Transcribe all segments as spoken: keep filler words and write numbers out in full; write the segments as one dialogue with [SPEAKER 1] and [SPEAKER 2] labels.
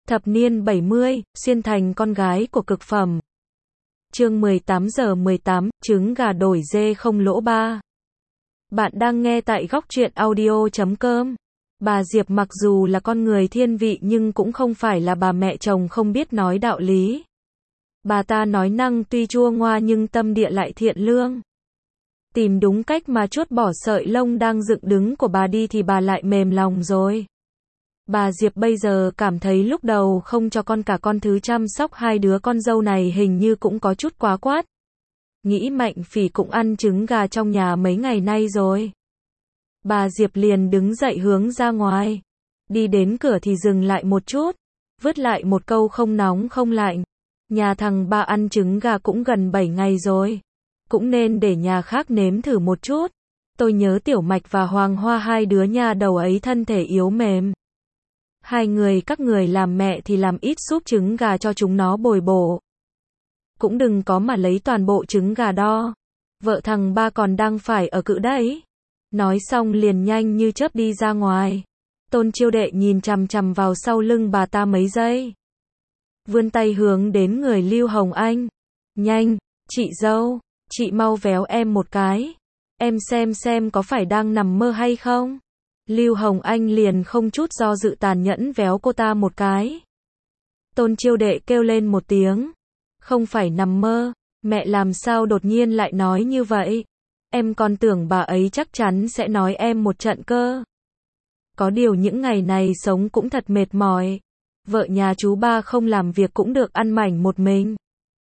[SPEAKER 1] Thập niên bảy mươi, xuyên thành con gái của cực phẩm. Chương mười tám giờ mười tám, trứng gà đổi dê không lỗ ba. Bạn đang nghe tại góc truyện audio chấm com. Bà Diệp mặc dù là con người thiên vị nhưng cũng không phải là bà mẹ chồng không biết nói đạo lý. Bà ta nói năng tuy chua ngoa nhưng tâm địa lại thiện lương. Tìm đúng cách mà chuốt bỏ sợi lông đang dựng đứng của bà đi thì bà lại mềm lòng rồi. Bà Diệp bây giờ cảm thấy lúc đầu không cho con cả con thứ chăm sóc hai đứa con dâu này hình như cũng có chút quá quát. Nghĩ Mạnh Phỉ cũng ăn trứng gà trong nhà mấy ngày nay rồi. Bà Diệp liền đứng dậy hướng ra ngoài. Đi đến cửa thì dừng lại một chút. Vứt lại một câu không nóng không lạnh. Nhà thằng ba ăn trứng gà cũng gần bảy ngày rồi. Cũng nên để nhà khác nếm thử một chút. Tôi nhớ Tiểu Mạch và Hoàng Hoa hai đứa nhà đầu ấy thân thể yếu mềm. Hai người các người làm mẹ thì làm ít súp trứng gà cho chúng nó bồi bổ. Cũng đừng có mà lấy toàn bộ trứng gà đo. Vợ thằng ba còn đang phải ở cữ đấy. Nói xong liền nhanh như chớp đi ra ngoài. Tôn Chiêu Đệ nhìn chằm chằm vào sau lưng bà ta mấy giây. Vươn tay hướng đến người Lưu Hồng Anh. Nhanh, chị dâu, chị mau véo em một cái. Em xem xem có phải đang nằm mơ hay không? Lưu Hồng Anh liền không chút do dự tàn nhẫn véo cô ta một cái. Tôn Chiêu Đệ kêu lên một tiếng. Không phải nằm mơ, mẹ làm sao đột nhiên lại nói như vậy? Em còn tưởng bà ấy chắc chắn sẽ nói em một trận cơ. Có điều những ngày này sống cũng thật mệt mỏi. Vợ nhà chú ba không làm việc cũng được ăn mảnh một mình.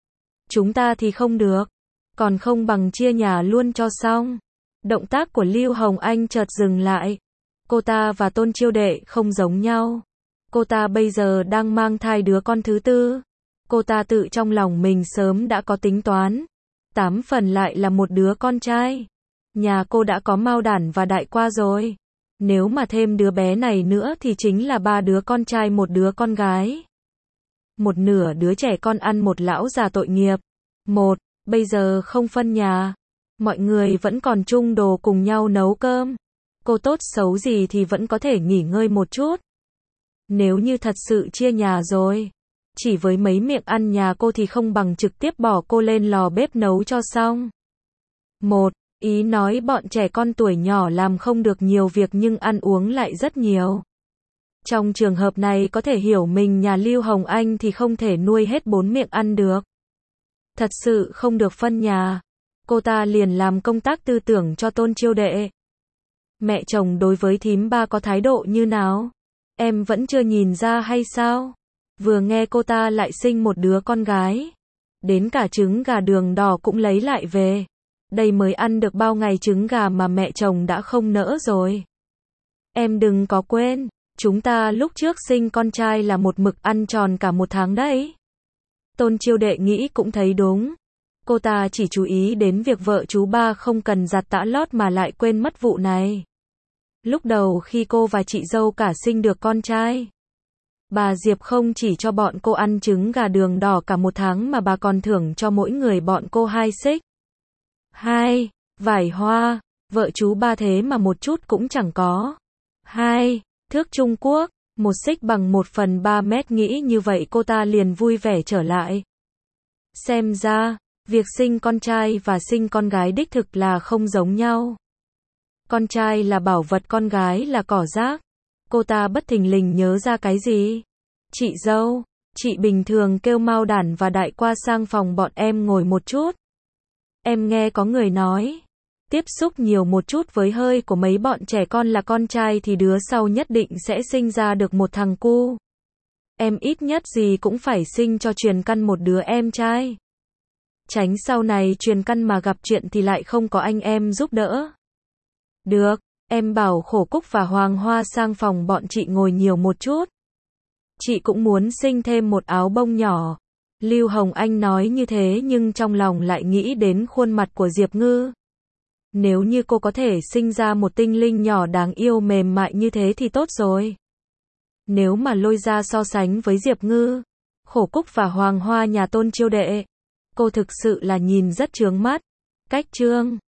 [SPEAKER 1] Chúng ta thì không được. Còn không bằng chia nhà luôn cho xong. Động tác của Lưu Hồng Anh chợt dừng lại. Cô ta và Tôn Chiêu Đệ không giống nhau. Cô ta bây giờ đang mang thai đứa con thứ tư. Cô ta tự trong lòng mình sớm đã có tính toán. Tám phần lại là một đứa con trai. Nhà cô đã có Mao Đản và Đại Qua rồi. Nếu mà thêm đứa bé này nữa thì chính là ba đứa con trai một đứa con gái. Một nửa đứa trẻ con ăn một lão già tội nghiệp. Một, bây giờ không phân nhà. Mọi người vẫn còn chung đồ cùng nhau nấu cơm. Cô tốt xấu gì thì vẫn có thể nghỉ ngơi một chút. Nếu như thật sự chia nhà rồi, chỉ với mấy miệng ăn nhà cô thì không bằng trực tiếp bỏ cô lên lò bếp nấu cho xong. Một, ý nói bọn trẻ con tuổi nhỏ làm không được nhiều việc nhưng ăn uống lại rất nhiều. Trong trường hợp này có thể hiểu mình nhà Lưu Hồng Anh thì không thể nuôi hết bốn miệng ăn được. Thật sự không được phân nhà. Cô ta liền làm công tác tư tưởng cho Tôn Chiêu Đệ. Mẹ chồng đối với thím ba có thái độ như nào? Em vẫn chưa nhìn ra hay sao? Vừa nghe cô ta lại sinh một đứa con gái. Đến cả trứng gà đường đỏ cũng lấy lại về. Đây mới ăn được bao ngày trứng gà mà mẹ chồng đã không nỡ rồi. Em đừng có quên, chúng ta lúc trước sinh con trai là một mực ăn tròn cả một tháng đấy. Tôn Chiêu Đệ nghĩ cũng thấy đúng. Cô ta chỉ chú ý đến việc vợ chú ba không cần giặt tã lót mà lại quên mất vụ này. Lúc đầu khi cô và chị dâu cả sinh được con trai, bà Diệp không chỉ cho bọn cô ăn trứng gà đường đỏ cả một tháng mà bà còn thưởng cho mỗi người bọn cô hai xích. Hai, vải hoa, vợ chú ba thế mà một chút cũng chẳng có. Hai, thước Trung Quốc, một xích bằng một phần ba mét nghĩ như vậy cô ta liền vui vẻ trở lại. Xem ra, việc sinh con trai và sinh con gái đích thực là không giống nhau. Con trai là bảo vật, con gái là cỏ rác. Cô ta bất thình lình nhớ ra cái gì? Chị dâu, chị bình thường kêu Mao Đản và Đại Qua sang phòng bọn em ngồi một chút. Em nghe có người nói, tiếp xúc nhiều một chút với hơi của mấy bọn trẻ con là con trai thì đứa sau nhất định sẽ sinh ra được một thằng cu. Em ít nhất gì cũng phải sinh cho truyền căn một đứa em trai. Tránh sau này truyền căn mà gặp chuyện thì lại không có anh em giúp đỡ. Được, em bảo Khổ Cúc và Hoàng Hoa sang phòng bọn chị ngồi nhiều một chút. Chị cũng muốn sinh thêm một áo bông nhỏ. Lưu Hồng Anh nói như thế nhưng trong lòng lại nghĩ đến khuôn mặt của Diệp Ngư. Nếu như cô có thể sinh ra một tinh linh nhỏ đáng yêu mềm mại như thế thì tốt rồi. Nếu mà lôi ra so sánh với Diệp Ngư, Khổ Cúc và Hoàng Hoa nhà Tôn Chiêu Đệ, cô thực sự là nhìn rất chướng mắt. Cách chương